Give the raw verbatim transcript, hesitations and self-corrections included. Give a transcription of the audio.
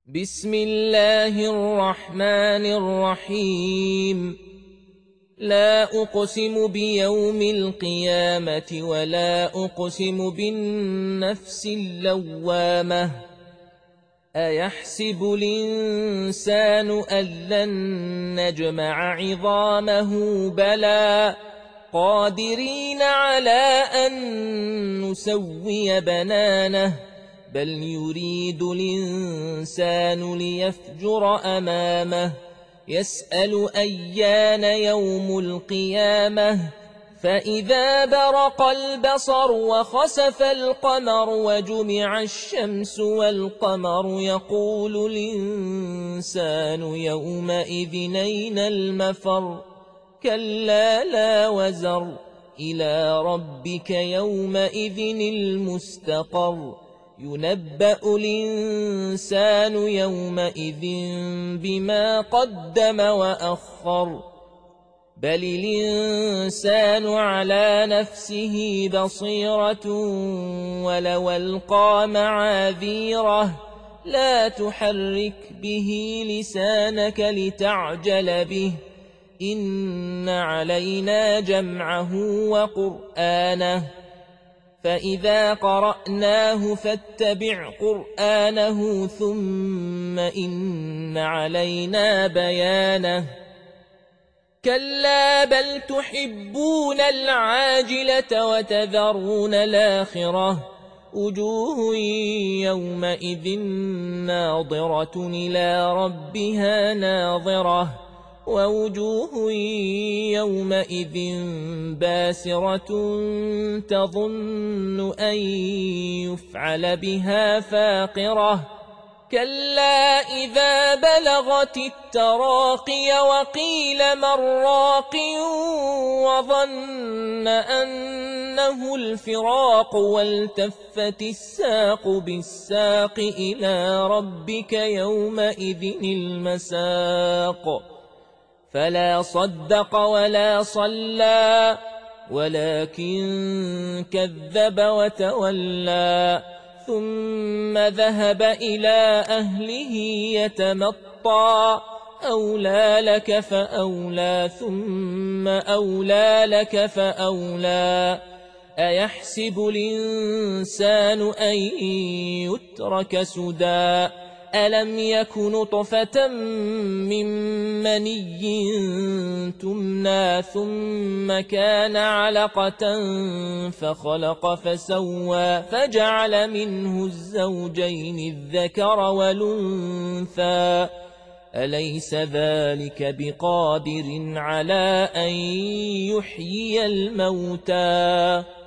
بسم الله الرحمن الرحيم. لا أقسم بيوم القيامة ولا أقسم بالنفس اللوامة. أيحسب الإنسان أن لن نجمع عظامه بلى قادرين على أن نسوي بنانه بل يريد الإنسان ليفجر أمامه يسأل أيان يوم القيامة فإذا برق البصر وخسف القمر وجمع الشمس والقمر يقول الإنسان يومئذ أين المفر كلا لا وزر إلى ربك يومئذ المستقر ينبأ الإنسان يومئذ بما قدم وأخر بل الإنسان على نفسه بصيرة ولو ألقى معاذيره لا تحرك به لسانك لتعجل به إن علينا جمعه وقرآنه فإذا قرأناه فاتبع قرآنه ثم إن علينا بيانه كلا بل تحبون العاجلة وتذرون الآخرة وجوه يومئذ ناظرة إلى ربها ناظرة ووجوه يومئذ باسرة تظن أن يفعل بها فاقرة كلا إذا بلغت التراقي وقيل من راق وظن أنه الفراق والتفت الساق بالساق إلى ربك يومئذ المساق فلا صدق ولا صلى ولكن كذب وتولى ثم ذهب إلى أهله يتمطى أولى لك فأولى ثم أولى لك فأولى أيحسب الإنسان أن يترك سدى ألم يك نطفة من مني تمنى ثم كان علقة فخلق فسوى فجعل منه الزوجين الذكر والأنثى أليس ذلك بقادر على أن يحيي الموتى